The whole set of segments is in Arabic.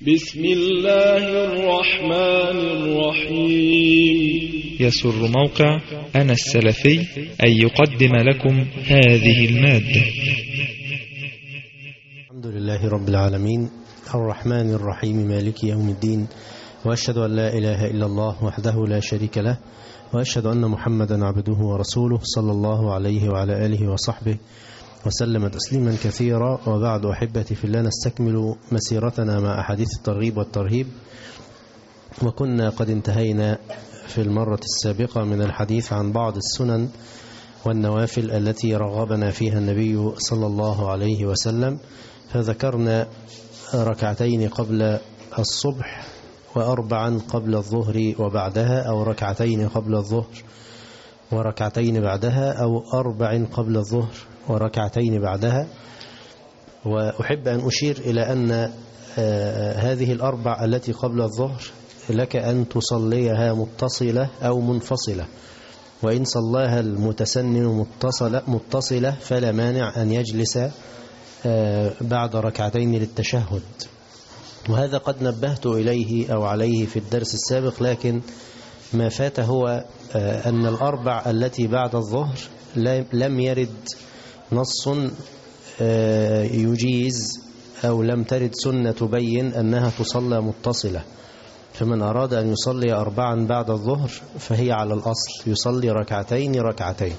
بسم الله الرحمن الرحيم. يسر موقع أنا السلفي أن يقدم لكم هذه المادة. الحمد لله رب العالمين الرحمن الرحيم مالك يوم الدين، وأشهد أن لا إله إلا الله وحده لا شريك له، وأشهد أن محمدا عبده ورسوله صلى الله عليه وعلى آله وصحبه وسلم تسليما كثيرا. وبعد، أحبتي في الله، نستكمل مسيرتنا مع أحاديث الترغيب والترهيب، وكنا قد انتهينا في المرة السابقة من الحديث عن بعض السنن والنوافل التي رغبنا فيها النبي صلى الله عليه وسلم، فذكرنا ركعتين قبل الصبح وأربعا قبل الظهر وبعدها، أو ركعتين قبل الظهر وركعتين بعدها، أو أربع قبل الظهر وركعتين بعدها. وأحب أن أشير إلى أن هذه الأربع التي قبل الظهر لك أن تصليها متصلة أو منفصلة، وإن صلاها المتسنن متصلة فلا مانع أن يجلس بعد ركعتين للتشهد. وهذا قد نبهت إليه أو عليه في الدرس السابق، لكن ما فات هو أن الأربع التي بعد الظهر لم يرد نص يجيز، أو لم ترد سنة تبين أنها تصلى متصلة. فمن أراد أن يصلي أربعا بعد الظهر فهي على الأصل يصلي ركعتين ركعتين.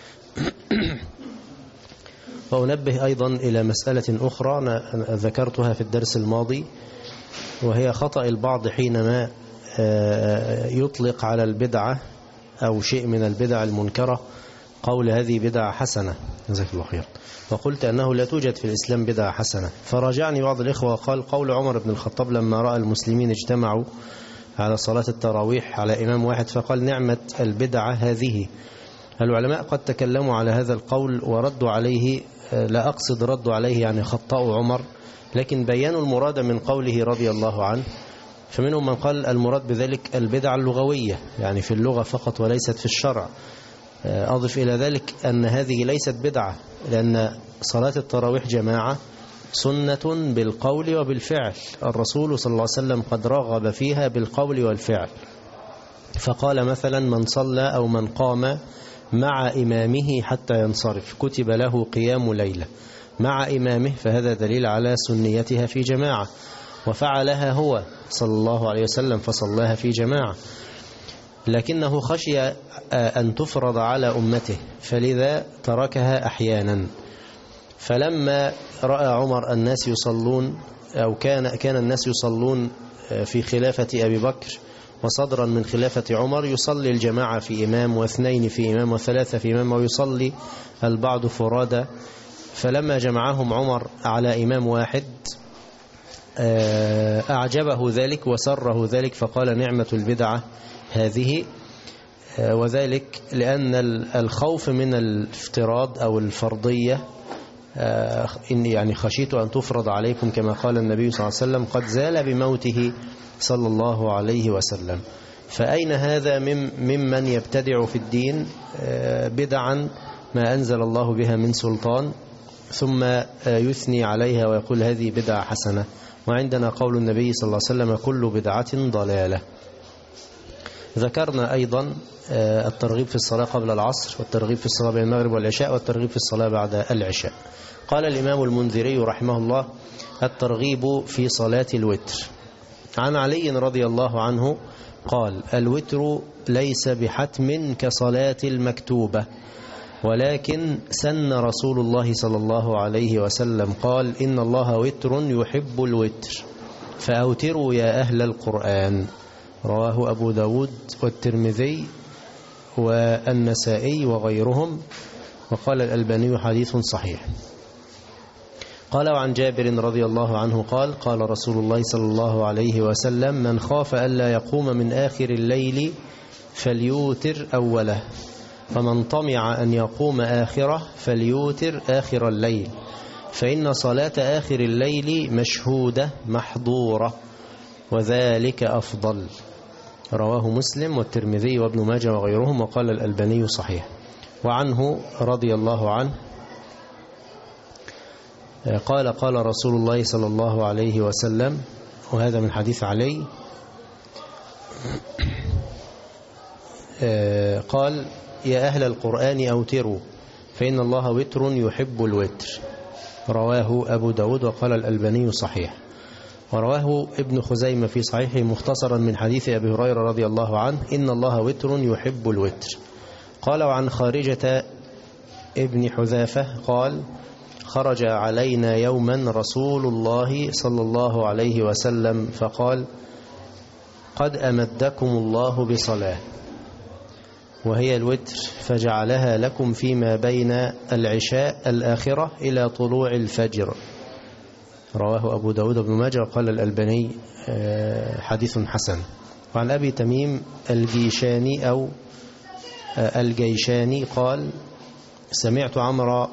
وأنبه أيضا إلى مسألة أخرى أنا ذكرتها في الدرس الماضي، وهي خطأ البعض حينما يطلق على البدعة أو شيء من البدع المنكرة قول هذه بدعة حسنة، جزاك الله خير. وقلت أنه لا توجد في الإسلام بدعة حسنة. فراجعني بعض الإخوة وقال قول عمر بن الخطاب لما رأى المسلمين اجتمعوا على صلاة التراويح على إمام واحد فقال نعمة البدعة هذه. العلماء قد تكلموا على هذا القول وردوا عليه، لا أقصد ردوا عليه يعني خطأوا عمر، لكن بيانوا المراد من قوله رضي الله عنه. فمنهم من قال المراد بذلك البدعة اللغوية، يعني في اللغة فقط وليست في الشرع. أضف إلى ذلك أن هذه ليست بدعة، لأن صلاة التراويح جماعة سنة بالقول وبالفعل، الرسول صلى الله عليه وسلم قد رغب فيها بالقول والفعل، فقال مثلا من صلى أو من قام مع إمامه حتى ينصرف كتب له قيام ليلة مع إمامه، فهذا دليل على سنيتها في جماعة، وفعلها هو صلى الله عليه وسلم فصلاها في جماعة، لكنه خشي أن تفرض على أمته فلذا تركها أحيانا. فلما رأى عمر الناس يصلون، أو كان الناس يصلون في خلافة أبي بكر، وصدرا من خلافة عمر يصلي الجماعة في إمام واثنين في إمام وثلاثة في إمام، ويصلي البعض فرادى. فلما جمعهم عمر على إمام واحد أعجبه ذلك وسره ذلك، فقال نعمة البدعة هذه. وذلك لأن الخوف من الافتراض أو الفرضية، إن يعني خشيت أن تفرض عليكم كما قال النبي صلى الله عليه وسلم، قد زال بموته صلى الله عليه وسلم. فأين هذا ممن يبتدع في الدين بدعا ما أنزل الله بها من سلطان، ثم يثني عليها ويقول هذه بدعة حسنة، وعندنا قول النبي صلى الله عليه وسلم كل بدعة ضلالة. ذكرنا أيضا الترغيب في الصلاة قبل العصر، والترغيب في الصلاة بين المغرب والعشاء، والترغيب في الصلاة بعد العشاء. قال الإمام المنذري رحمه الله الترغيب في صلاة الوتر. عن علي رضي الله عنه قال الوتر ليس بحتم كصلاة المكتوبة، ولكن سن رسول الله صلى الله عليه وسلم قال إن الله وتر يحب الوتر فأوتروا يا أهل القرآن. رواه أبو داود والترمذي والنسائي وغيرهم، وقال الألباني حديث صحيح. قال وعن جابر رضي الله عنه قال قال رسول الله صلى الله عليه وسلم من خاف ألا يقوم من آخر الليل فليوتر أوله، ومن طمع أن يقوم آخره فليوتر آخر الليل، فإن صلاة آخر الليل مشهودة محظورة وذلك أفضل. رواه مسلم والترمذي وابن ماجه وغيرهم، وقال الألباني صحيح. وعنه رضي الله عنه قال قال رسول الله صلى الله عليه وسلم وهذا من حديث علي قال: يا أهل القرآن أوتروا فإن الله وتر يحب الوتر. رواه أبو داود وقال الألباني صحيح. ورواه ابن خزيمة في صحيحه مختصرا من حديث أبي هريرة رضي الله عنه: إن الله وتر يحب الوتر. قال: وعن خارجة ابن حذافة قال: خرج علينا يوما رسول الله صلى الله عليه وسلم فقال: قد أمدكم الله بصلاة وهي الوتر فجعلها لكم فيما بين العشاء الآخرة إلى طلوع الفجر. رواه أبو داود بن ماجه وقال الألباني حديث حسن. وعن أبي تميم الجيشاني أو الجيشاني قال: سمعت عمرو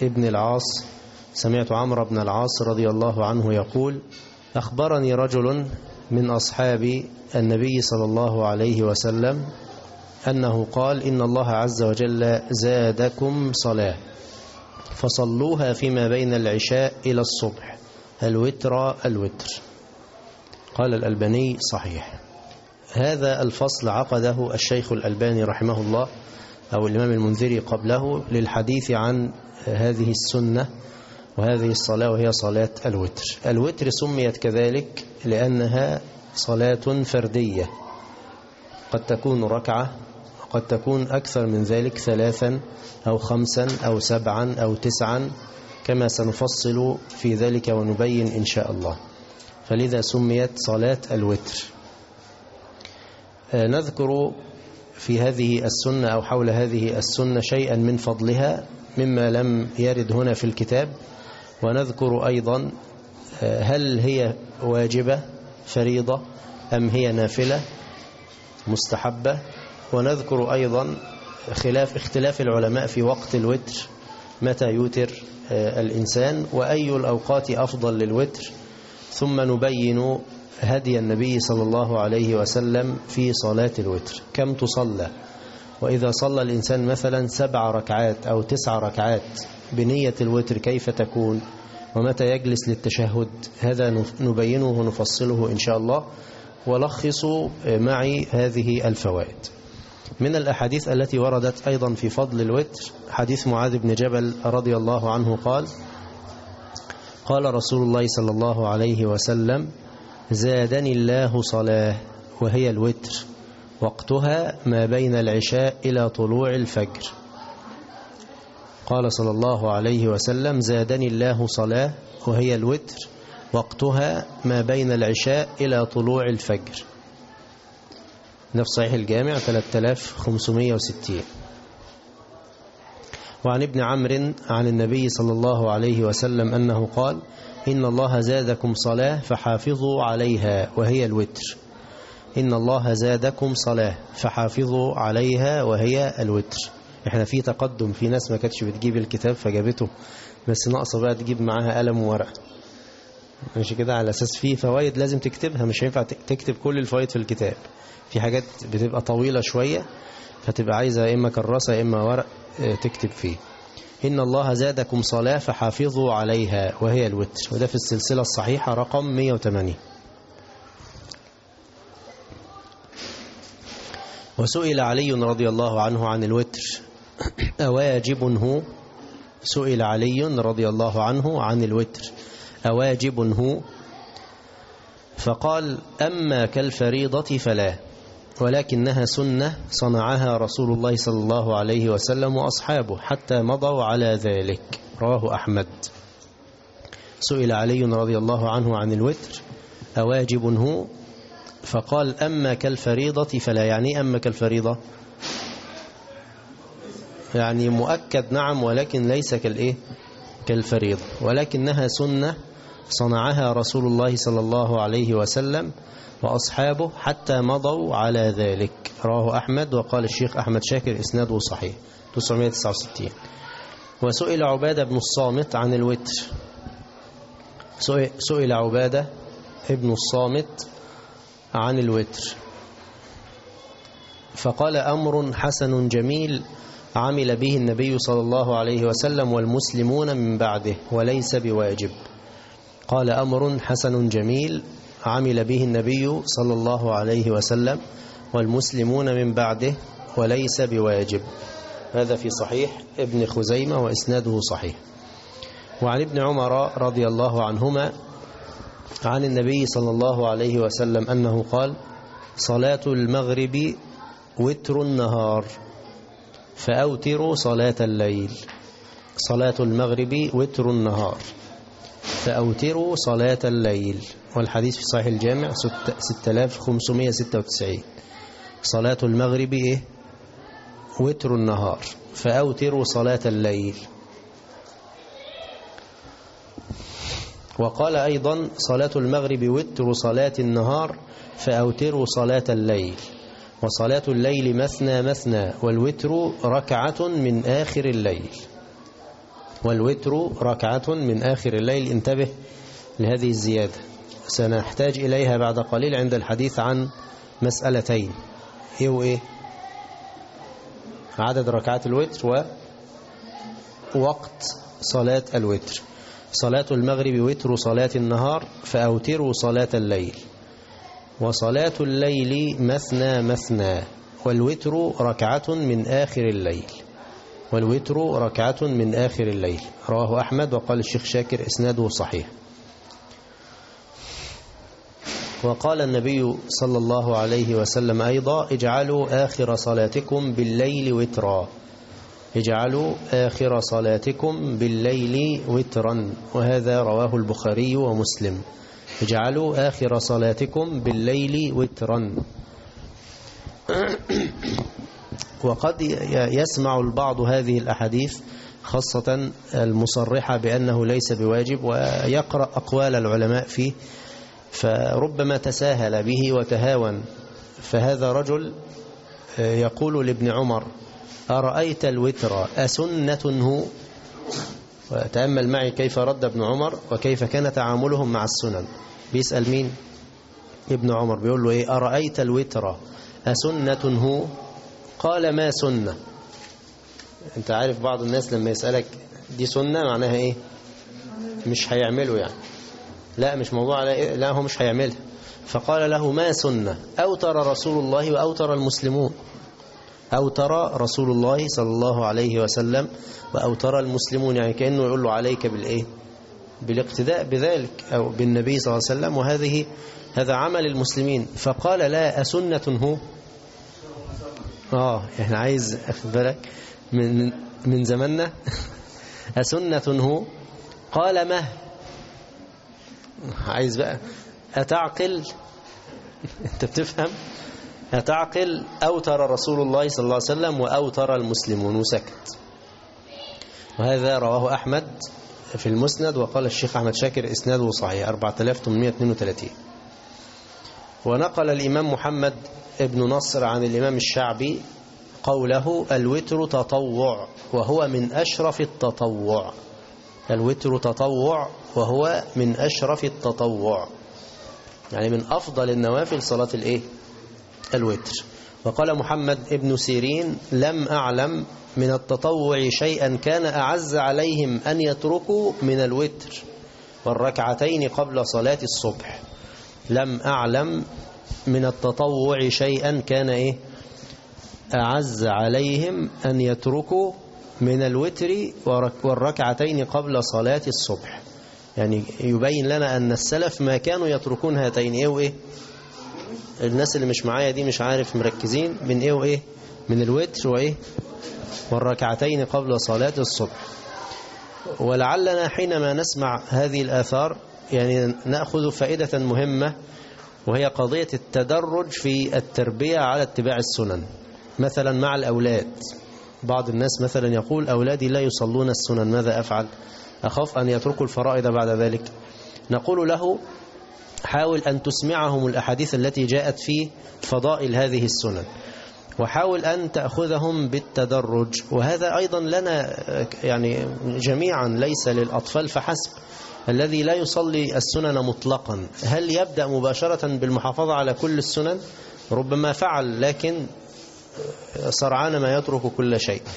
بن العاص رضي الله عنه يقول: أخبرني رجل من أصحاب النبي صلى الله عليه وسلم أنه قال: إن الله عز وجل زادكم صلاة فصلوها فيما بين العشاء إلى الصبح الوتر. قال الألباني صحيح. هذا الفصل عقده الشيخ الألباني رحمه الله أو الإمام المنذري قبله للحديث عن هذه السنة وهذه الصلاة وهي صلاة الوتر. الوتر سميت كذلك لأنها صلاة فردية، قد تكون ركعة وقد تكون أكثر من ذلك، 3 أو 5 أو 7 أو 9 كما سنفصل في ذلك ونبين إن شاء الله. فلذا سميت صلاة الوتر. نذكر في هذه السنة أو حول هذه السنة شيئا من فضلها مما لم يرد هنا في الكتاب، ونذكر أيضا هل هي واجبة فريضة أم هي نافلة مستحبة، ونذكر أيضا اختلاف العلماء في وقت الوتر، متى يوتر الإنسان وأي الأوقات أفضل للوتر، ثم نبين هدي النبي صلى الله عليه وسلم في صلاة الوتر، كم تصلى، وإذا صلى الإنسان مثلا 7 ركعات أو 9 ركعات بنية الوتر كيف تكون، ومتى يجلس للتشهد، هذا نبينه ونفصله إن شاء الله. ولخصوا معي هذه الفوائد. من الأحاديث التي وردت أيضا في فضل الوتر حديث معاذ بن جبل رضي الله عنه قال: قال رسول الله صلى الله عليه وسلم: زادني الله صلاة وهي الوتر وقتها ما بين العشاء إلى طلوع الفجر. قال صلى الله عليه وسلم: زادني الله صلاة وهي الوتر وقتها ما بين العشاء إلى طلوع الفجر. ده في صحيح الجامع 3560. وعن ابن عمرو عن النبي صلى الله عليه وسلم أنه قال: إن الله زادكم صلاة فحافظوا عليها وهي الوتر. إن الله زادكم صلاة فحافظوا عليها وهي الوتر. احنا في تقدم، في ناس ما كانتش بتجيب الكتاب فجابته، بس ناقصه بقى تجيب معاها قلم وورقه، ماشي كده، على أساس فيه فوائد لازم تكتبها، مش هينفع تكتب كل الفوائد في الكتاب، في حاجات بتبقى طويلة شوية فتبقى عايزة إما كراسة إما ورق تكتب فيه. إن الله زادكم صلاة فحافظوا عليها وهي الوتر، وده في السلسلة الصحيحة رقم 180. وسئل علي رضي الله عنه عن الوتر أواجب هو؟ سئل علي رضي الله عنه عن الوتر أواجب هو؟ فقال: أما كالفريضة فلا، ولكنها سنة صنعها رسول الله صلى الله عليه وسلم وأصحابه حتى مضوا على ذلك. رواه أحمد. سئل علي رضي الله عنه عن الوتر أواجب هو؟ فقال: أما كالفريضة فلا. يعني أما كالفريضة يعني مؤكد نعم، ولكن ليس كالفريضة، ولكنها سنة صنعها رسول الله صلى الله عليه وسلم وأصحابه حتى مضوا على ذلك. رواه أحمد وقال الشيخ أحمد شاكر إسناده صحيح 969. وسئل عبادة بن الصامت عن الوتر. سئل عبادة بن الصامت عن الوتر فقال: أمر حسن جميل عمل به النبي صلى الله عليه وسلم والمسلمون من بعده وليس بواجب. قال: أمر حسن جميل عمل به النبي صلى الله عليه وسلم والمسلمون من بعده وليس بواجب. هذا في صحيح ابن خزيمة وإسناده صحيح. وعن ابن عمر رضي الله عنهما عن النبي صلى الله عليه وسلم أنه قال: صلاة المغرب وتر النهار فأوتروا صلاة الليل. صلاة المغرب وتر النهار فأوتروا صلاة الليل. والحديث في صحيح الجامع 6596. صلاة المغرب وتر النهار فأوتروا صلاة الليل. وقال أيضا: صلاة المغرب وتر صلاة النهار فأوتروا صلاة الليل. وصلاة الليل مثنى مثنى والوتر ركعة من آخر الليل. والوتر ركعة من آخر الليل. انتبه لهذه الزيادة، سنحتاج إليها بعد قليل عند الحديث عن مسألتين: إيه وإيه؟ عدد ركعات الوتر ووقت صلاة الوتر. صلاة المغرب وتر صلاة النهار فأوتروا صلاة الليل. وصلاة الليل مثنى مثنى والوتر ركعة من آخر الليل. والوتر ركعة من آخر الليل. رواه أحمد وقال الشيخ شاكر إسناده صحيح. وقال النبي صلى الله عليه وسلم أيضا: اجعلوا آخر صلاتكم بالليل وترا. اجعلوا آخر صلاتكم بالليل وترا. وهذا رواه البخاري ومسلم. اجعلوا آخر صلاتكم بالليل وترا. وقد يسمع البعض هذه الأحاديث خاصة المصرحة بأنه ليس بواجب ويقرأ أقوال العلماء فيه، فربما تساهل به وتهاون. فهذا رجل يقول لابن عمر: أرأيت الوتر أسنة هو؟ وتأمل معي كيف رد ابن عمر وكيف كان تعاملهم مع السنن. بيسأل مين؟ ابن عمر. بيقول له إيه؟ أرأيت الوتر أسنة هو؟ قال: ما سنة. انت عارف بعض الناس لما يسألك دي سنة معناها ايه؟ مش هيعمله يعني. لا مش موضوع على إيه؟ لا هو مش هيعملها. فقال له: ما سنة؟ أوتر رسول الله وأوتر المسلمون. أوتر رسول الله صلى الله عليه وسلم وأوتر المسلمون، يعني كأنه يقول له عليك بالإيه؟ بالاقتداء بذلك أو بالنبي صلى الله عليه وسلم، هذا عمل المسلمين. فقال: لا أسنة هو؟ احنا عايز أخذ بالك من زماننا. أسنة هو؟ قال: ما عايز بقى أتعقل؟ انت بتفهم؟ أتعقل؟ أوتر رسول الله صلى الله عليه وسلم وأوتر المسلمون، وسكت. وهذا رواه أحمد في المسند وقال الشيخ أحمد شاكر إسناده صحيح 4832. ونقل الإمام محمد ابن نصر عن الإمام الشعبي قوله: الوتر تطوع وهو من أشرف التطوع. الوتر تطوع وهو من أشرف التطوع، يعني من أفضل النوافل صلاة الإيه؟ الوتر. وقال محمد ابن سيرين: لم أعلم من التطوع شيئا كان أعز عليهم أن يتركوا من الوتر والركعتين قبل صلاة الصبح. لم أعلم من التطوع شيئا كان إيه؟ أعز عليهم أن يتركوا من الوتر والركعتين قبل صلاة الصبح. يعني يبين لنا أن السلف ما كانوا يتركون هاتين إيه وإيه. الناس اللي مش معايا دي مش عارف مركزين من إيه وإيه، من الوتر وإيه والركعتين قبل صلاة الصبح. ولعلنا حينما نسمع هذه الآثار يعني نأخذ فائدة مهمة، وهي قضية التدرج في التربية على اتباع السنن. مثلا مع الأولاد، بعض الناس مثلا يقول: أولادي لا يصلون السنن، ماذا أفعل؟ أخاف أن يتركوا الفرائض بعد ذلك. نقول له: حاول أن تسمعهم الأحاديث التي جاءت في فضائل هذه السنن، وحاول أن تأخذهم بالتدرج. وهذا أيضا لنا يعني جميعا، ليس للأطفال فحسب. الذي لا يصلي السنن مطلقا هل يبدأ مباشرة بالمحافظة على كل السنن؟ ربما فعل، لكن سرعان ما يترك كل شيء.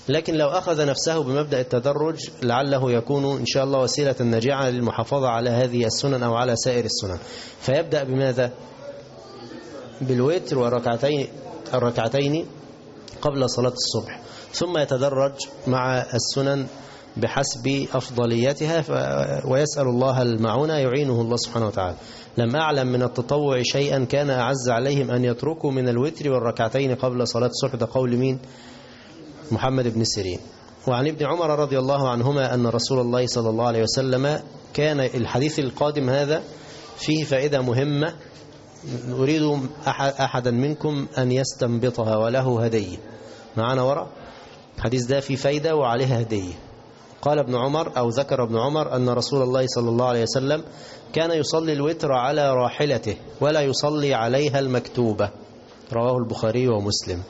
لكن لو أخذ نفسه بمبدأ التدرج لعله يكون إن شاء الله وسيلة ناجعة للمحافظة على هذه السنن أو على سائر السنن. فيبدأ بماذا؟ بالوتر والركعتين قبل صلاة الصبح، ثم يتدرج مع السنن بحسب أفضليتها ويسأل الله المعونة يعينه الله سبحانه وتعالى. لم أعلم من التطوع شيئا كان أعز عليهم أن يتركوا من الوتر والركعتين قبل صلاة الصبح. ده قول مين؟ محمد بن سيرين. وعن ابن عمر رضي الله عنهما أن رسول الله صلى الله عليه وسلم كان، الحديث القادم هذا فيه فائدة مهمة أريد أحدا منكم أن يستنبطها وله هدية. معنا وراء الحديث ده فيه فايدة وعليها هدية. قال ابن عمر أو ذكر ابن عمر أن رسول الله صلى الله عليه وسلم كان يصلي الوتر على راحلته ولا يصلي عليها المكتوبة. رواه البخاري ومسلم.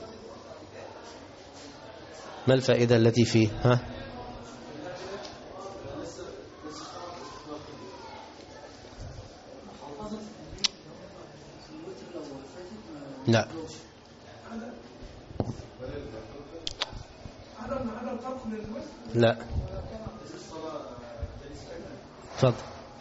ما الفائدة التي فيه؟ ها؟ لا لا تفضل.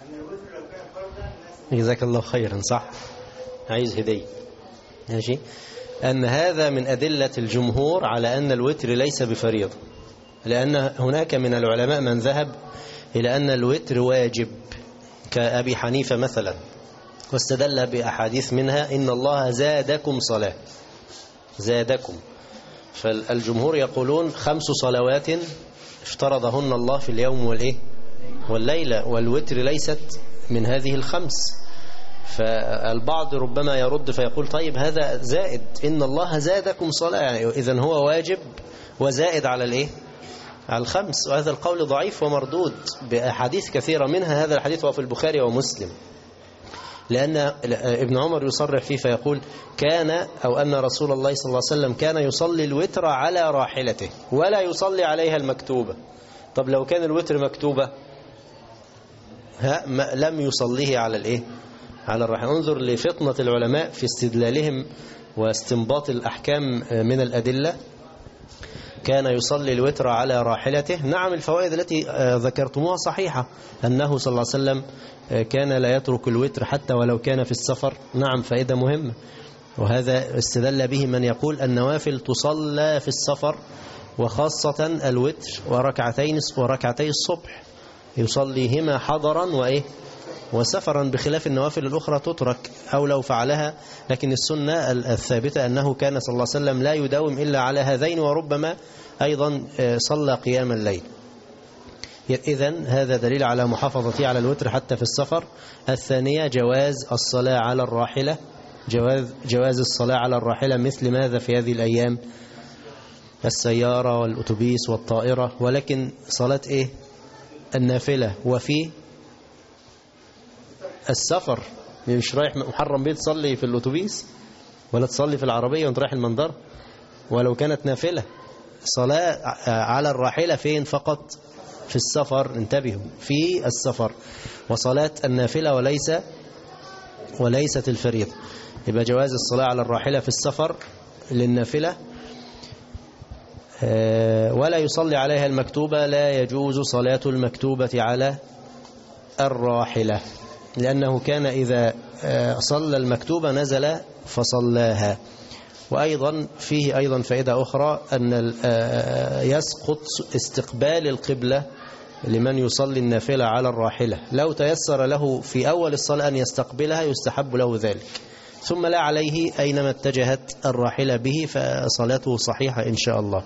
جزاك الله خيرا. صح، عايز هدية. ماشي. أن هذا من أدلة الجمهور على أن الوتر ليس بفريضة، لأن هناك من العلماء من ذهب إلى أن الوتر واجب كأبي حنيفة مثلا، واستدل بأحاديث منها إن الله زادكم صلاة، زادكم. فالجمهور يقولون 5 صلوات افترضهن الله في اليوم والليلة، والوتر ليست من هذه ال5. فالبعض ربما يرد فيقول طيب هذا زائد، إن الله زادكم صلاة، يعني إذن هو واجب وزائد على على 5. وهذا القول ضعيف ومردود بأحاديث كثيرة، منها هذا الحديث هو في البخاري ومسلم، لأن ابن عمر يصرح فيه فيقول كان أو أن رسول الله صلى الله عليه وسلم كان يصلي الوتر على راحلته ولا يصلي عليها المكتوبة. طب لو كان الوتر مكتوبة لم يصليه على على الراحلة. انظر لفطنة العلماء في استدلالهم واستنباط الأحكام من الأدلة. كان يصلي الوتر على راحلته. نعم، الفوائد التي ذكرتموها صحيحة، أنه صلى الله عليه وسلم كان لا يترك الوتر حتى ولو كان في السفر. نعم، فائدة مهمة. وهذا استدل به من يقول النوافل تصلى في السفر، وخاصة الوتر وركعتي الصبح يصليهما حضرا وسفرا، بخلاف النوافل الأخرى تترك أو لو فعلها. لكن السنة الثابتة أنه كان صلى الله عليه وسلم لا يداوم إلا على هذين، وربما أيضا صلى قيام الليل. إذن هذا دليل على محافظته على الوتر حتى في السفر. الثانية جواز الصلاة على الراحلة، جواز الصلاة على الراحلة مثل ماذا في هذه الأيام؟ السيارة والأتوبيس والطائرة. ولكن صلاة النافلة وفي السفر، مش رايح محرم بيه تصلي في الأتوبيس ولا تصلي في العربية وانت رايح المنظر، ولو كانت نافلة. صلاة على الراحلة فين؟ فقط في السفر. انتبهوا، في السفر. وصلاة النافلة وليست الفريضة. يبقى جواز الصلاة على الراحلة في السفر للنافلة. ولا يصلي عليها المكتوبة، لا يجوز صلاة المكتوبة على الراحلة، لأنه كان إذا صلى المكتوبة نزل فصلاها. وأيضا فيه أيضا فائدة أخرى، أن يسقط استقبال القبلة لمن يصلي النافلة على الراحلة. لو تيسر له في أول الصلاة أن يستقبلها يستحب له ذلك، ثم لا عليه أينما اتجهت الراحلة به، فصلاته صحيحة إن شاء الله.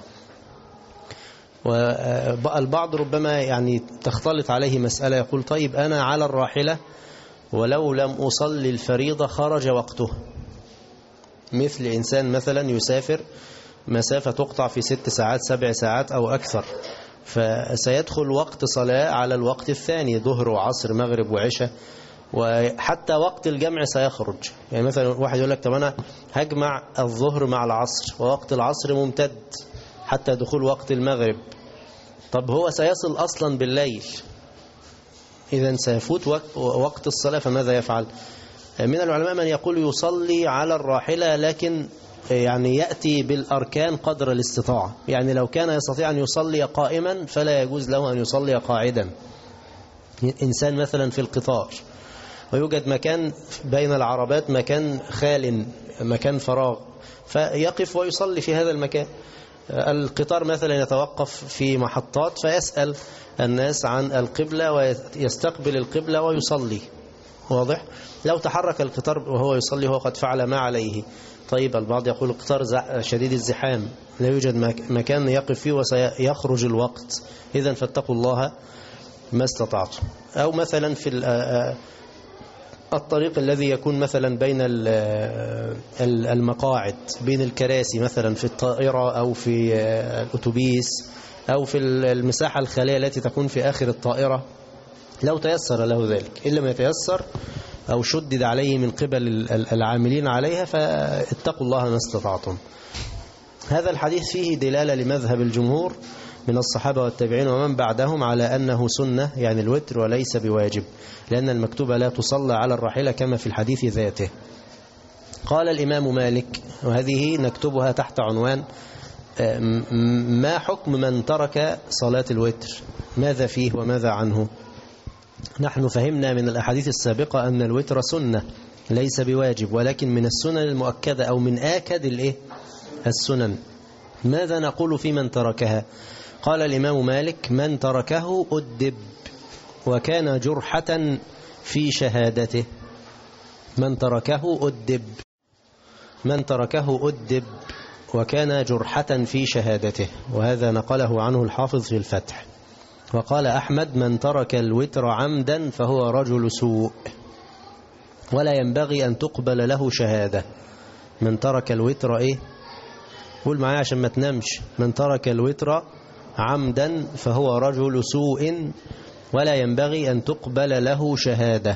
والبعض ربما تختلط عليه مسألة، يقول طيب أنا على الراحلة ولو لم أصلي الفريضة خرج وقته، مثل إنسان مثلا يسافر مسافة تقطع في 6 ساعات 7 ساعات أو أكثر، فسيدخل وقت صلاة على الوقت الثاني، ظهر وعصر مغرب وعشاء، وحتى وقت الجمع سيخرج. يعني مثلا واحد يقول لك طب أنا هجمع الظهر مع العصر، ووقت العصر ممتد حتى دخول وقت المغرب. طب هو سيصل أصلا بالليل، إذن سيفوت وقت الصلاة، فماذا يفعل؟ من العلماء من يقول يصلي على الراحلة، لكن يعني يأتي بالأركان قدر الاستطاعة. يعني لو كان يستطيع أن يصلي قائما فلا يجوز له أن يصلي قاعدا. إنسان مثلا في القطار ويوجد مكان بين العربات، مكان خال، مكان فراغ، فيقف ويصلي في هذا المكان. القطار مثلا يتوقف في محطات فيسأل الناس عن القبلة ويستقبل القبلة ويصلي. واضح؟ لو تحرك القطار وهو يصلي هو قد فعل ما عليه. طيب البعض يقول القطار شديد الزحام لا يوجد مكان يقف فيه وسيخرج الوقت، إذن فاتقوا الله ما استطعتم. أو مثلا في الطريق الذي يكون مثلا بين المقاعد، بين الكراسي مثلا في الطائرة أو في الأتوبيس أو في المساحة الخالية التي تكون في آخر الطائرة، لو تيسر له ذلك. إن لم يتيسر أو شدد عليه من قبل العاملين عليها فاتقوا الله ما استطعتم. هذا الحديث فيه دلالة لمذهب الجمهور من الصحابة والتابعين ومن بعدهم على أنه سنة، يعني الوتر، وليس بواجب، لأن المكتوبة لا تصلى على الراحلة كما في الحديث ذاته. قال الإمام مالك، وهذه نكتبها تحت عنوان ما حكم من ترك صلاة الوتر، ماذا فيه وماذا عنه؟ نحن فهمنا من الأحاديث السابقة أن الوتر سنة ليس بواجب، ولكن من السنن المؤكدة أو من آكد السنن. ماذا نقول في من تركها؟ قال الإمام مالك من تركه أدب وكان جرحة في شهادته. من تركه أدب، من تركه أدب وكان جرحة في شهادته، وهذا نقله عنه الحافظ في الفتح. وقال أحمد من ترك الوتر عمدا فهو رجل سوء ولا ينبغي أن تقبل له شهادة. من ترك الوتر إيه؟ قول معايا عشان ما تنامش. من ترك الوتر عمدا فهو رجل سوء ولا ينبغي أن تقبل له شهادة.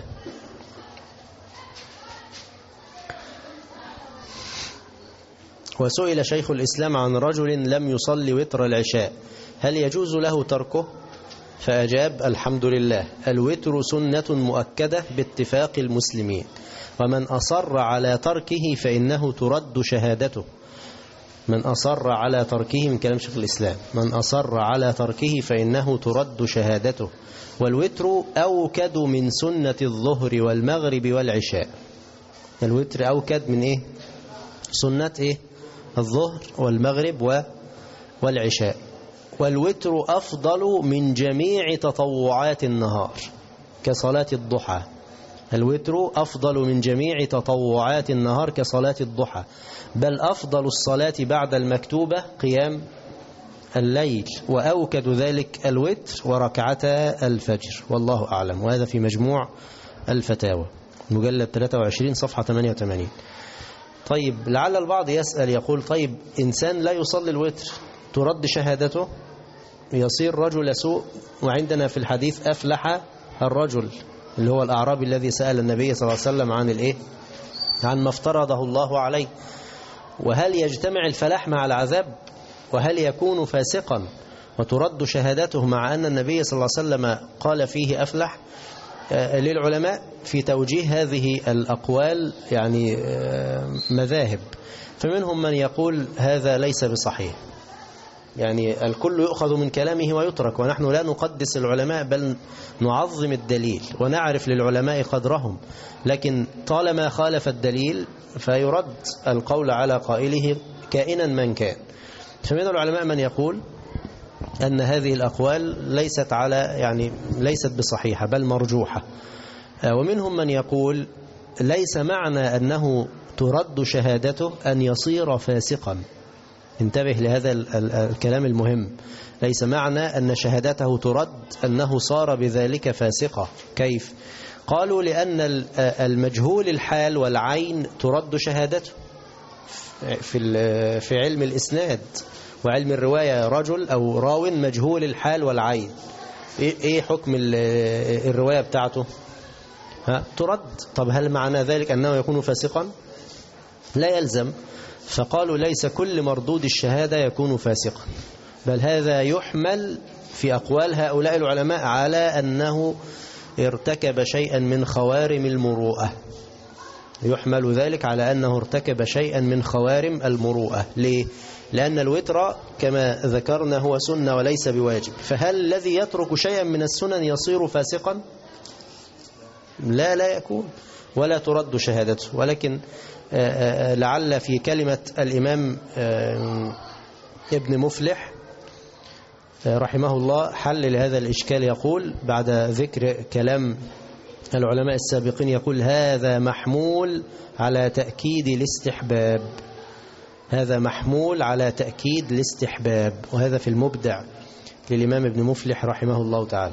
وسئل شيخ الإسلام عن رجل لم يصلي وتر العشاء هل يجوز له تركه؟ فأجاب الحمد لله، الوتر سنة مؤكدة باتفاق المسلمين، ومن أصر على تركه فإنه ترد شهادته. من أصر على تركه، من كلام شيخ الإسلام، من أصر على تركه فإنه ترد شهادته. والوتر أوكد من سنة الظهر والمغرب والعشاء. الوتر أوكد من إيه؟ سنة إيه؟ الظهر والمغرب والعشاء. والوتر أفضل من جميع تطوعات النهار كصلاة الضحى. الوتر أفضل من جميع تطوعات النهار كصلاة الضحى، بل أفضل الصلاة بعد المكتوبة قيام الليل، وأوكد ذلك الوتر وركعتا الفجر، والله أعلم. وهذا في مجموع الفتاوى مجلد 23 صفحة 88. طيب لعل البعض يسأل يقول طيب إنسان لا يصلي الوتر ترد شهادته، يصير رجل سوء. وعندنا في الحديث أفلح الرجل اللي هو الأعرابي الذي سأل النبي صلى الله عليه وسلم عن الإيه؟ عن ما افترضه الله عليه. وهل يجتمع الفلاح مع العذاب؟ وهل يكون فاسقا وترد شهادته مع أن النبي صلى الله عليه وسلم قال فيه أفلح؟ للعلماء في توجيه هذه الأقوال يعني مذاهب، فمنهم من يقول هذا ليس بصحيح، يعني الكل يؤخذ من كلامه ويترك، ونحن لا نقدس العلماء بل نعظم الدليل ونعرف للعلماء قدرهم، لكن طالما خالف الدليل فيرد القول على قائله كائنا من كان. فمن العلماء من يقول أن هذه الأقوال ليست ليست بصحيحة بل مرجوحة، ومنهم من يقول ليس معنى أنه ترد شهادته أن يصير فاسقا. انتبه لهذا الكلام المهم، ليس معنى أن شهادته ترد أنه صار بذلك فاسقا. كيف؟ قالوا لأن المجهول الحال والعين ترد شهادته. في علم الإسناد وعلم الرواية رجل أو راو مجهول الحال والعين، إيه حكم الرواية بتاعته؟ ترد. طب هل معنى ذلك أنه يكون فاسقا؟ لا يلزم. فقالوا ليس كل مردود الشهادة يكون فاسقا، بل هذا يحمل في أقوال هؤلاء العلماء على أنه ارتكب شيئا من خوارم المروءة. يحمل ذلك على أنه ارتكب شيئا من خوارم المروءة. ليه؟ لأن الوتر كما ذكرنا هو سنة وليس بواجب، فهل الذي يترك شيئا من السنن يصير فاسقا؟ لا يكون، ولا ترد شهادته. ولكن لعل في كلمة الإمام ابن مفلح رحمه الله حل لهذا الإشكال، يقول بعد ذكر كلام العلماء السابقين، يقول هذا محمول على تأكيد الاستحباب، هذا محمول على تأكيد الاستحباب، وهذا في المبدع للإمام ابن مفلح رحمه الله تعالى.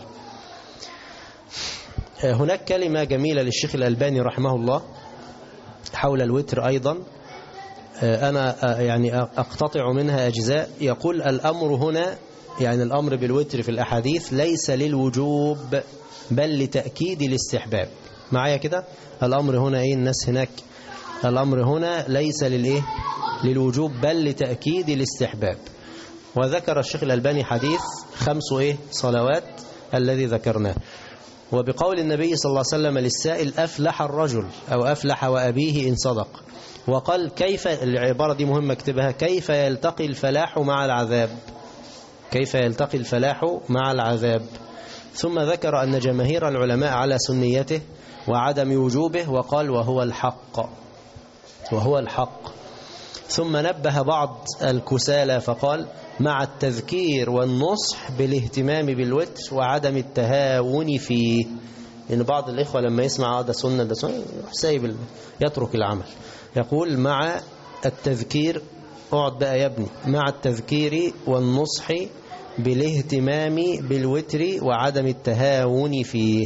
هناك كلمة جميلة للشيخ الألباني رحمه الله حول الوتر أيضا، أنا يعني أقتطع منها أجزاء. يقول الأمر هنا، يعني الأمر بالوتر في الأحاديث ليس للوجوب بل لتأكيد الاستحباب. معايا كده؟ الأمر هنا إيه؟ الناس هناك الأمر هنا ليس للإيه؟ للوجوب بل لتأكيد الاستحباب. وذكر الشيخ الألباني حديث 5 صلوات الذي ذكرناه، وبقول النبي صلى الله عليه وسلم للسائل أفلح الرجل أو أفلح وأبيه إن صدق، وقال كيف، العبارة دي مهمة اكتبها، كيف يلتقي الفلاح مع العذاب، كيف يلتقي الفلاح مع العذاب. ثم ذكر أن جماهير العلماء على سنيته وعدم وجوبه، وقال وهو الحق، وهو الحق. ثم نبه بعض الكسالى فقال مع التذكير والنصح بالاهتمام بالوتر وعدم التهاون فيه. لأن بعض الإخوة لما يسمع ده سنة ده سنة سايب يترك العمل. يقول مع التذكير، اقعد بقى يا ابني، مع التذكير والنصح بالاهتمام بالوتر وعدم التهاون فيه.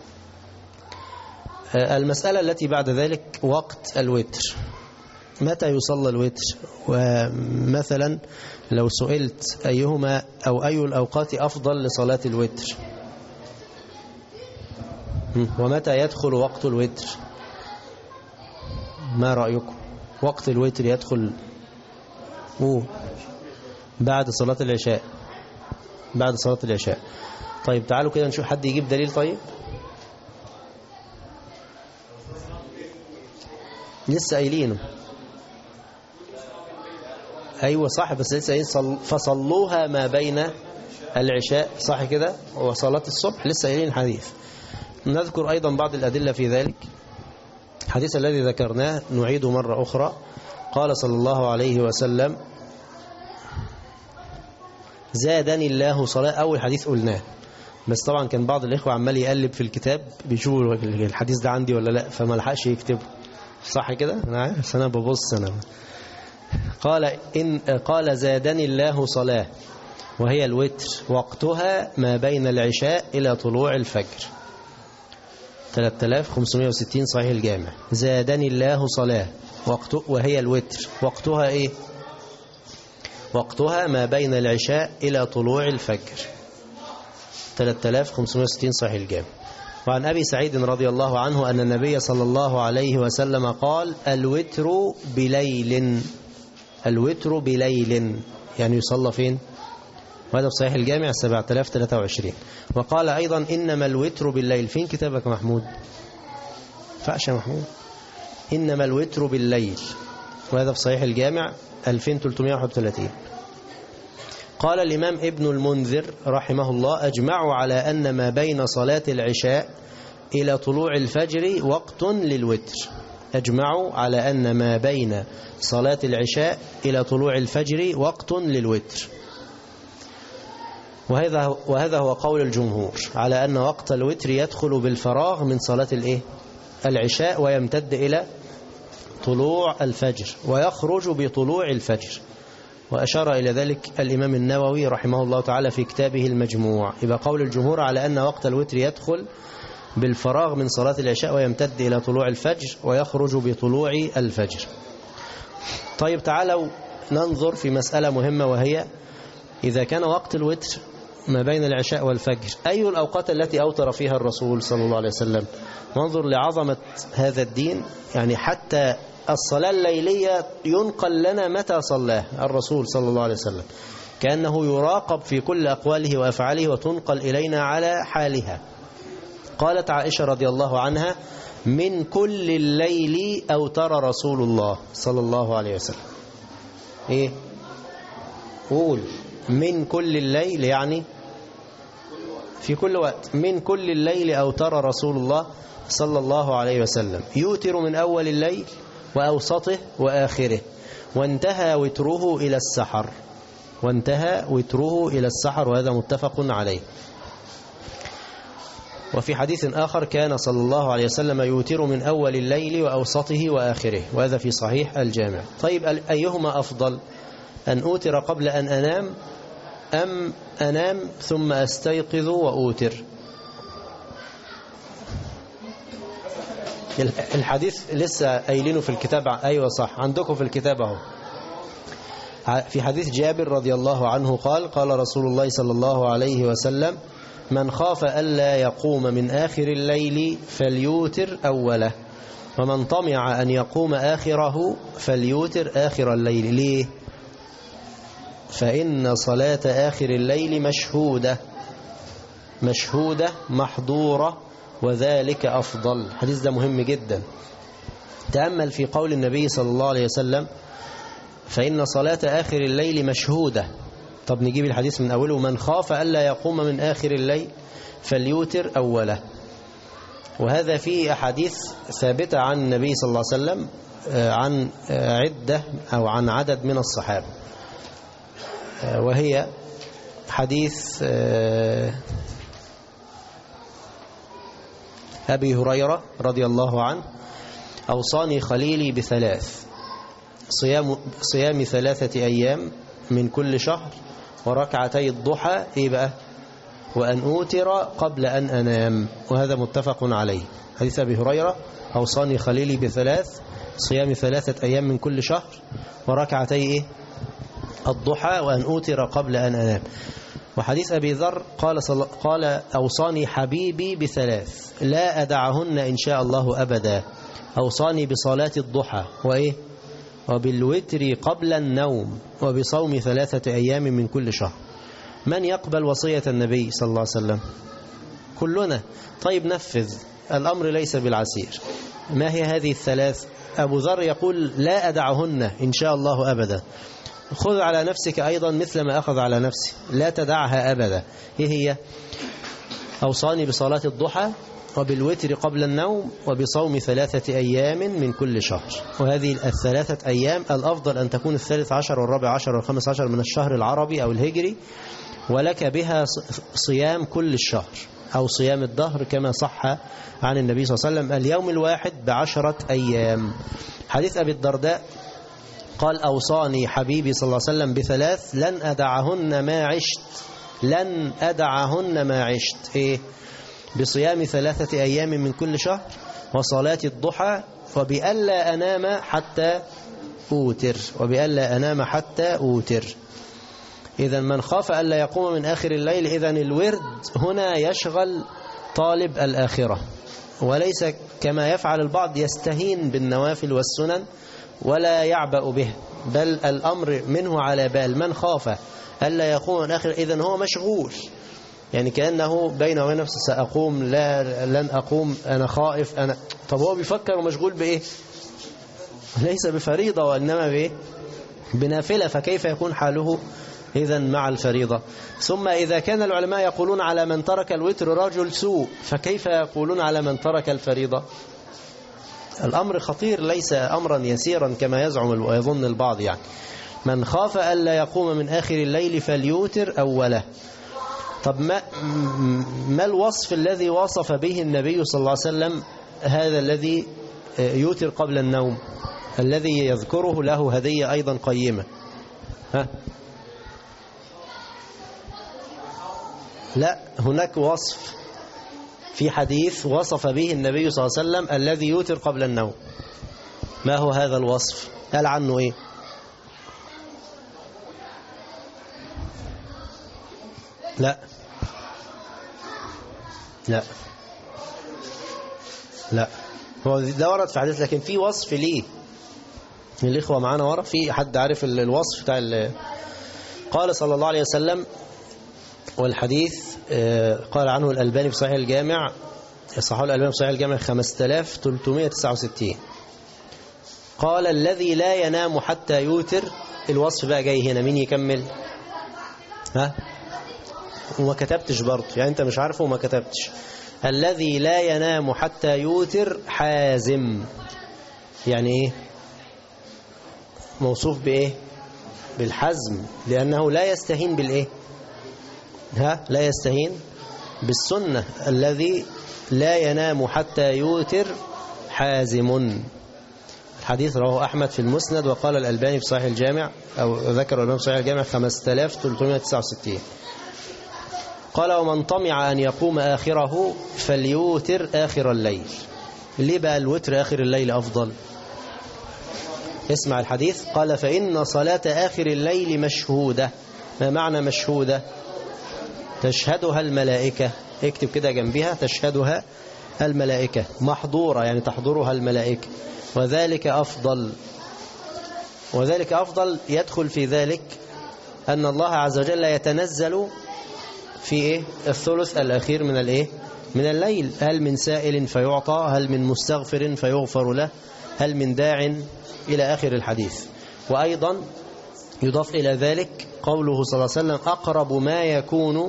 المسألة التي بعد ذلك وقت الوتر، متى يصلى الوتر؟ ومثلا لو سئلت أيهما أو أي الأوقات أفضل لصلاة الوتر، ومتى يدخل وقت الوتر؟ ما رأيكم؟ وقت الوتر يدخل بعد صلاة العشاء، بعد صلاة العشاء. طيب تعالوا كده نشوف حد يجيب دليل. طيب لسه قايلينه، أيوة صح، بس لسه قايلين فصلوها ما بين العشاء، صح كده، وصلاة الصبح، لسه قايلين حديث. نذكر أيضا بعض الأدلة في ذلك. الحديث الذي ذكرناه نعيده مرة أخرى. قال صلى الله عليه وسلم زادني الله صلاة، أول حديث قلناه، بس طبعا كان بعض الإخوة عمال يقلب في الكتاب بيشوفوا الحديث ده عندي ولا لا، فما لحقش يكتبه، صح كده؟ أنا ببص أنا. قال زادني الله صلاة وهي الوتر وقتها ما بين العشاء إلى طلوع الفجر. 3560 صحيح الجامع. زادني الله صلاة وهي الوتر وقتها إيه؟ وقتها ما بين العشاء إلى طلوع الفجر. 3560 صحيح الجامع. وعن أبي سعيد رضي الله عنه أن النبي صلى الله عليه وسلم قال الوتر بليل، الوتر بليل يعني يصلى فين؟ وهذا في صحيح الجامع 7023. وقال أيضا إنما الوتر بالليل. فين كتابك محمود؟ فأش محمود. إنما الوتر بالليل، وهذا في صحيح الجامع 2331. قال الإمام ابن المنذر رحمه الله أجمعوا على أن ما بين صلاة العشاء إلى طلوع الفجر وقت للوتر. أجمعوا على أن ما بين صلاة العشاء إلى طلوع الفجر وقت للوتر، وهذا هو قول الجمهور على أن وقت الوتر يدخل بالفراغ من صلاة العشاء ويمتد إلى طلوع الفجر ويخرج بطلوع الفجر. وأشار إلى ذلك الإمام النووي رحمه الله تعالى في كتابه المجموع. يبقى قول الجمهور على أن وقت الوتر يدخل بالفراغ من صلاة العشاء ويمتد إلى طلوع الفجر ويخرج بطلوع الفجر. طيب تعالوا ننظر في مسألة مهمة، وهي إذا كان وقت الوتر ما بين العشاء والفجر، أي الأوقات التي أوتر فيها الرسول صلى الله عليه وسلم؟ وانظر لعظمة هذا الدين، يعني حتى الصلاة الليلية ينقل لنا متى صلاه الرسول صلى الله عليه وسلم، كأنه يراقب في كل أقواله وأفعاله وتنقل إلينا على حالها. قالت عائشة رضي الله عنها من كل الليل أوتر رسول الله صلى الله عليه وسلم. إيه؟ قول. من كل الليل يعني في كل وقت. من كل الليل أوتر رسول الله صلى الله عليه وسلم، يوتر من أول الليل وأوسطه وآخره، وانتهى وتره إلى السحر. وانتهى وتره إلى السحر، وهذا متفق عليه. وفي حديث آخر كان صلى الله عليه وسلم يوتر من أول الليل وأوسطه وآخره، وهذا في صحيح الجامع. طيب أيهما أفضل، أن أوتر قبل أن أنام أم أنام ثم أستيقظ وأوتر؟ الحديث لسه قايلينه في الكتاب. أيوة صح، عندكم في الكتاب اهو. في حديث جابر رضي الله عنه قال: قال رسول الله صلى الله عليه وسلم: من خاف ألا يقوم من آخر الليل فليوتر أوله، ومن طمع أن يقوم آخره فليوتر آخر الليل. ليه؟ فإن صلاة آخر الليل مشهودة محضورة، وذلك أفضل. الحديث ده مهم جدا. تأمل في قول النبي صلى الله عليه وسلم: فإن صلاة آخر الليل مشهودة. طب نجيب الحديث من أوله: من خاف ألا يقوم من آخر الليل فليوتر أوله. وهذا فيه أحاديث ثابتة عن النبي صلى الله عليه وسلم عن عدة أو عن عدد من الصحابة، وهي حديث أبي هريرة رضي الله عنه: أوصاني خليلي بثلاث: صيام 3 أيام من كل شهر، وركعتي الضحى إيه بقى؟ وأن أوتر قبل أن أنام. وهذا متفق عليه. حديث أبي هريرة: أوصاني خليلي بثلاث: صيام 3 أيام من كل شهر، وركعتي إيه؟ الضحى، وأن أوتر قبل أن أنام. وحديث أبي ذر قال: أوصاني حبيبي بثلاث لا أدعهن إن شاء الله أبدا: أوصاني بصلاة الضحى وإيه؟ وبالوتر قبل النوم، وبصوم 3 أيام من كل شهر. من يقبل وصية النبي صلى الله عليه وسلم؟ كلنا. طيب نفذ، الأمر ليس بالعسير. ما هي هذه الثلاث؟ أبو ذر يقول: لا أدعهن إن شاء الله أبدا. خذ على نفسك أيضا مثل ما أخذ على نفسي، لا تدعها أبدا. إيه هي؟ أوصاني بصلاة الضحى، وبالوتر قبل النوم، وبصوم 3 أيام من كل شهر. وهذه 3 أيام الأفضل أن تكون 13 و14 و15 من الشهر العربي أو الهجري، ولك بها صيام كل الشهر أو صيام الدهر كما صح عن النبي صلى الله عليه وسلم: اليوم الواحد ب10 أيام. حديث أبي الدرداء قال: أوصاني حبيبي صلى الله عليه وسلم بثلاث لن أدعهن ما عشت. لن أدعهن ما عشت. إيه؟ بصيام 3 أيام من كل شهر، وصلاة الضحى، وبألا أنام حتى أوتر. وبألا أنام حتى أوتر. إذا من خاف ألا يقوم من آخر الليل، إذا الورد هنا يشغل طالب الآخرة، وليس كما يفعل البعض يستهين بالنوافل والسنن ولا يعبأ به، بل الأمر منه على بال. من خاف ألا يقوم من آخر، إذن هو مشغول، يعني كأنه بينه وبين نفسه: سأقوم، لا لن أقوم، أنا خائف، أنا. طب هو بيفكر ومشغول بإيه؟ ليس بفريضة، وإنما بإيه؟ بنافلة. فكيف يكون حاله إذن مع الفريضة؟ ثم إذا كان العلماء يقولون على من ترك الوتر رجل سوء، فكيف يقولون على من ترك الفريضة؟ الأمر خطير، ليس أمرا يسيرا كما يزعم ويظن البعض. يعني من خاف ألا يقوم من آخر الليل فليوتر أوله. طب ما الوصف الذي وصف به النبي صلى الله عليه وسلم هذا الذي يوتر قبل النوم، الذي يذكره له هدية أيضا قيمة؟ لا، هناك وصف في حديث وصف به النبي صلى الله عليه وسلم الذي يوتر قبل النوم. ما هو هذا الوصف؟ قال عنه إيه؟ لا لا لا، هو ده ورد في حديث، لكن في وصف ليه. الإخوة معانا ورا، في حد عارف الوصف بتاع قال صلى الله عليه وسلم، والحديث قال عنه الألباني في صحيح الجامع: صحيح الألباني صحيح الجامع 5369. قال الذي لا ينام حتى يوتر. الوصف بقى جاي هنا، مين يكمل؟ ها؟ وما كتبتش برضه، يعني أنت مش عارفه وما كتبتش. الذي لا ينام حتى يوتر حازم. يعني إيه؟ موصوف بإيه؟ بالحزم، لأنه لا يستهين بالإيه؟ لا يستهين بالسنة. الذي لا ينام حتى يوتر حازم. الحديث رواه أحمد في المسند، وقال الألباني في صحيح الجامع، أو ذكر الألباني في صحيح الجامع 5369. قال ومن طمع أن يقوم آخره فليوتر آخر الليل. ليه بقى الوتر آخر الليل أفضل؟ اسمع الحديث. قال فإن صلاة آخر الليل مشهودة. ما معنى مشهودة؟ تشهدها الملائكة. اكتب كده جنبها تشهدها الملائكة. محضورة يعني تحضرها الملائكة. وذلك أفضل. وذلك أفضل يدخل في ذلك أن الله عز وجل يتنزل في إيه؟ الثلث الأخير من الإيه؟ من الليل. هل من سائل فيعطى؟ هل من مستغفر فيغفر له؟ هل من داع؟ إلى آخر الحديث. وأيضا يضاف إلى ذلك قوله صلى الله عليه وسلم أقرب ما يكون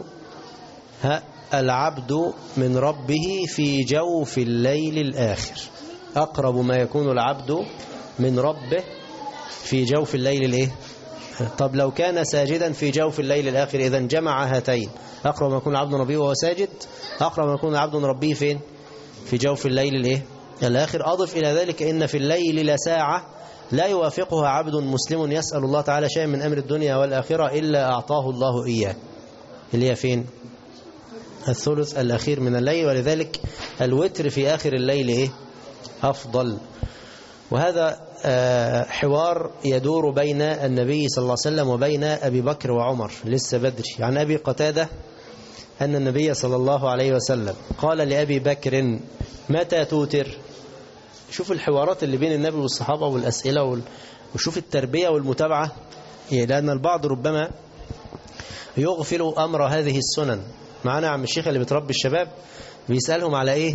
العبد من ربه في جوف الليل الآخر. أقرب ما يكون العبد من ربه في جوف الليل الإيه؟ طب لو كان ساجدا في جوف الليل الآخر، إذن جمع هاتين. أقرب ما يكون العبد من ربه وهو ساجد، أقرب ما يكون العبد من ربه فين؟ في جوف الليل الإيه؟ الآخر. أضف إلى ذلك إن في الليل لساعة لا يوافقها عبد مسلم يسأل الله تعالى شيئا من أمر الدنيا والآخرة إلا أعطاه الله إياه، اللي هي فين؟ الثلث الأخير من الليل. ولذلك الوتر في آخر الليل إيه؟ أفضل. وهذا حوار يدور بين النبي صلى الله عليه وسلم وبين أبي بكر وعمر لسه بدري. عن أبي قتادة أن النبي صلى الله عليه وسلم قال لأبي بكر متى توتر؟ شوف الحوارات اللي بين النبي والصحابة والأسئلة وشوف التربية والمتابعة. لأن البعض ربما يغفل أمر هذه السنن. معنا عم الشيخ اللي بتربي الشباب بيسألهم على إيه؟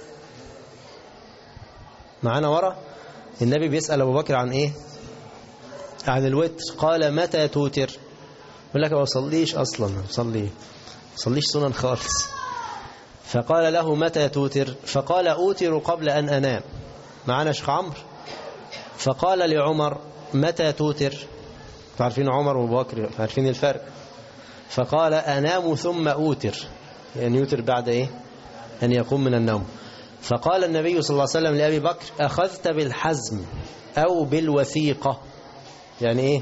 معنا ورا النبي بيسأل أبو بكر عن إيه؟ عن الوتر. قال متى توتر؟ يقول لك ما بصليش أصلا، بصليش سنن خالص. فقال له متى توتر؟ فقال أوتر قبل أن أنام. معنا شيخ عمرو. فقال لعمر متى توتر؟ عارفين عمر وابو بكر عارفين الفرق. فقال أنام ثم أوتر، يعني يوتر بعد إيه؟ أن يقوم من النوم. فقال النبي صلى الله عليه وسلم لأبي بكر أخذت بالحزم أو بالوثيقة. يعني إيه؟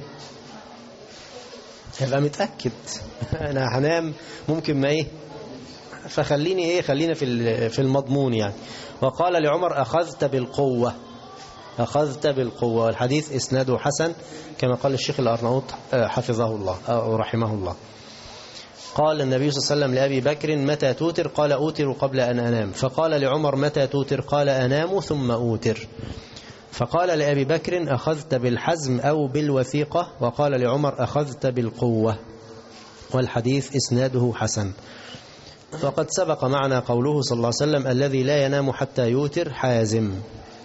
هبقى متأكد أنا هنام ممكن ما إيه، فخليني إيه، خلينا في المضمون يعني. وقال لعمر أخذت بالقوة. أخذت بالقوة. الحديث إسناده حسن كما قال الشيخ الأرناؤوط حفظه الله أو رحمه الله. قال النبي صلى الله عليه وسلم لأبي بكر متى توتر؟ قال أوتر قبل أن أنام. فقال لعمر متى توتر؟ قال أنام ثم أوتر. فقال لأبي بكر أخذت بالحزم أو بالوثيقة. وقال لعمر أخذت بالقوة. والحديث إسناده حسن. وقد سبق معنا قوله صلى الله عليه وسلم الذي لا ينام حتى يوتر حازم.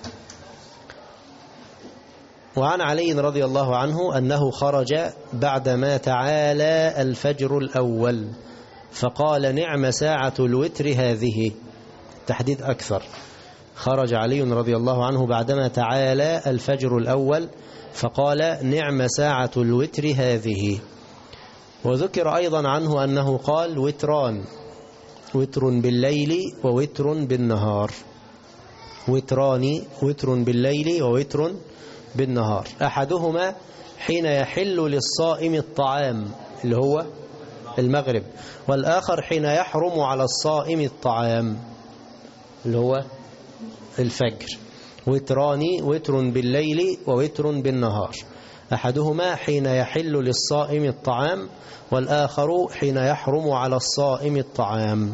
وعن علي رضي الله عنه أنه خرج بعدما تعالى الفجر الأول فقال نعم ساعة الوتر هذه. تحديد أكثر. خرج علي رضي الله عنه بعدما تعالى الفجر الأول فقال نعم ساعة الوتر هذه. وذكر أيضا عنه أنه قال وتران، وتر بالليل ووتر بالنهار. وتران، وتر بالليل ووتر بالنهار. أحدهما حين يحل للصائم الطعام اللي هو المغرب، والآخر حين يحرم على الصائم الطعام اللي هو الفجر. وتران، وتر بالليل ووتر بالنهار. أحدهما حين يحل للصائم الطعام والآخر حين يحرم على الصائم الطعام.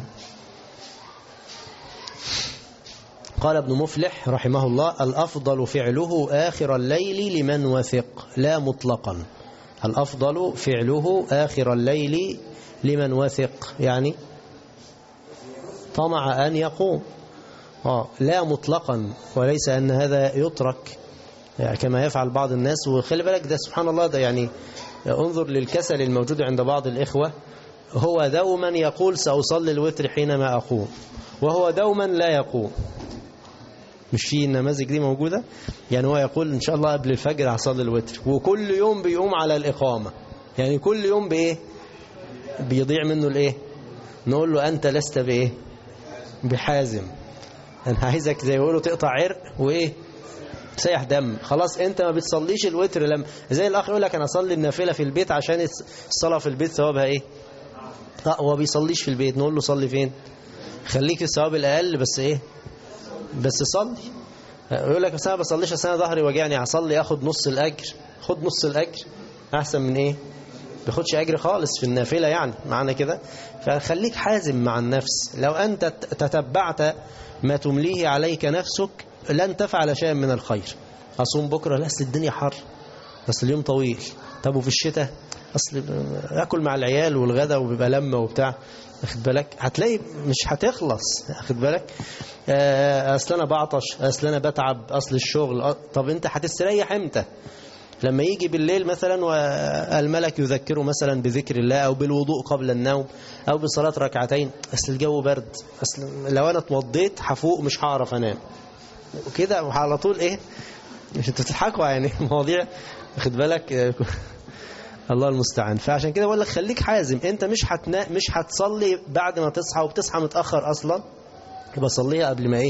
قال ابن مفلح رحمه الله الأفضل فعله آخر الليل لمن وثق لا مطلقا. الأفضل فعله آخر الليل لمن وثق، يعني طمع أن يقوم. لا مطلقا، وليس أن هذا يترك يعني كما يفعل بعض الناس. وخلي بالك ده سبحان الله، ده يعني انظر للكسل الموجود عند بعض الإخوة، هو دوما يقول سأصلي الوتر حينما أقوم، وهو دوما لا يقوم. مش في النماذج دي موجودة؟ يعني هو يقول إن شاء الله قبل الفجر هصلي الوتر، وكل يوم بيقوم على الإقامة. يعني كل يوم بإيه؟ بيضيع منه الإيه؟ نقول له أنت لست بإيه؟ بحازم. أنا عايزك زي يقولوا تقطع عرق وإيه؟ سيح دم. خلاص أنت ما بتصليش الوتر. زي الأخ يقول لك أنا أصلي النافلة في البيت عشان الصلاة في البيت ثوابها إيه؟ هو بيصليش في البيت. نقول له صلي فين؟ خليك الثواب الأقل بس إيه؟ بس صلي. يقول لك بس أنا بصليش عشان أنا ظهري وجعني، هصلي أخد نص الأجر. خد نص الأجر أحسن من إيه؟ بياخدش أجر خالص في النافلة يعني معنا كده. فخليك حازم مع النفس. لو أنت تتبعت ما تمليه عليك نفسك لن تفعل شيئا من الخير. أصوم بكرة، لا أصل الدنيا حر، أصل اليوم طويل. طب وفي الشتاء أصل أكل مع العيال والغدا وبيبقى لمة وبتاع، أخد بالك هتلاقي مش هتخلص. أخد بالك أصل أنا بعطش، أصل أنا بتعب، أصل الشغل. طب أنت هتستريح إمتى؟ لما يجي بالليل مثلا والملك يذكره مثلا بذكر الله، أو بالوضوء قبل النوم، أو بصلاة ركعتين. أصل الجو برد، أصل لو أنا اتوضيت هفوق مش هعرف أنام وكده على طول. إيه مش انتوا بتضحكوا يعني مواضيع، واخد بالك الله المستعان. فعشان كده بقول لك خليك حازم. انت مش هتصلي بعد ما تصحى، وبتصحى متأخر اصلا، يبقى صليها قبل ما ايه.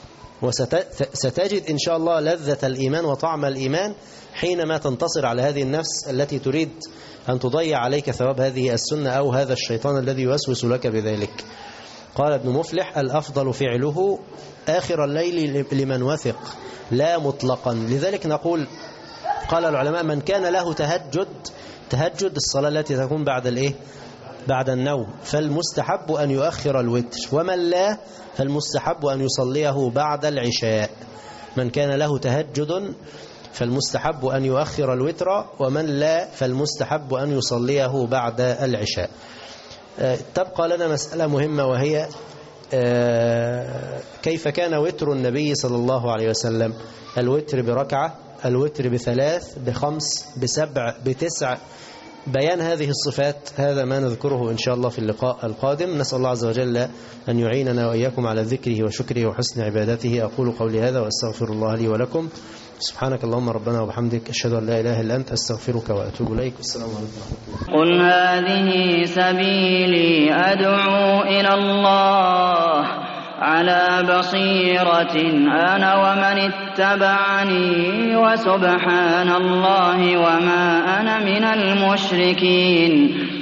وستجد ان شاء الله لذة الايمان وطعم الايمان حينما تنتصر على هذه النفس التي تريد ان تضيع عليك ثواب هذه السنة او هذا الشيطان الذي يوسوس لك بذلك. قال ابن مفلح الافضل فعله آخر الليل لمن وثق لا مطلقا. لذلك نقول قال العلماء من كان له تهجد الصلاة التي تكون بعد الايه؟ بعد النوم، فالمستحب أن يؤخر الوتر، ومن لا فالمستحب أن يصليه بعد العشاء. من كان له تهجد فالمستحب أن يؤخر الوتر، ومن لا فالمستحب أن يصليه بعد العشاء. تبقى لنا مسألة مهمة، وهي كيف كان وتر النبي صلى الله عليه وسلم؟ الوتر بركعة، الوتر بثلاث، بخمس، بسبع، بتسع. بيان هذه الصفات هذا ما نذكره إن شاء الله في اللقاء القادم. نسأل الله عز وجل أن يعيننا وإياكم على ذكره وشكره وحسن عبادته. أقول قولي هذا وأستغفر الله لي ولكم. سبحانك اللهم ربنا وبحمدك، أشهد أن لا إله إلا أنت، أستغفرك وأتوب إليك. والسلام عليكم ورحمة الله. قل هذه سبيلي أدعو إلى الله على بصيرة أنا ومن اتبعني، وسبحان الله وما أنا من المشركين.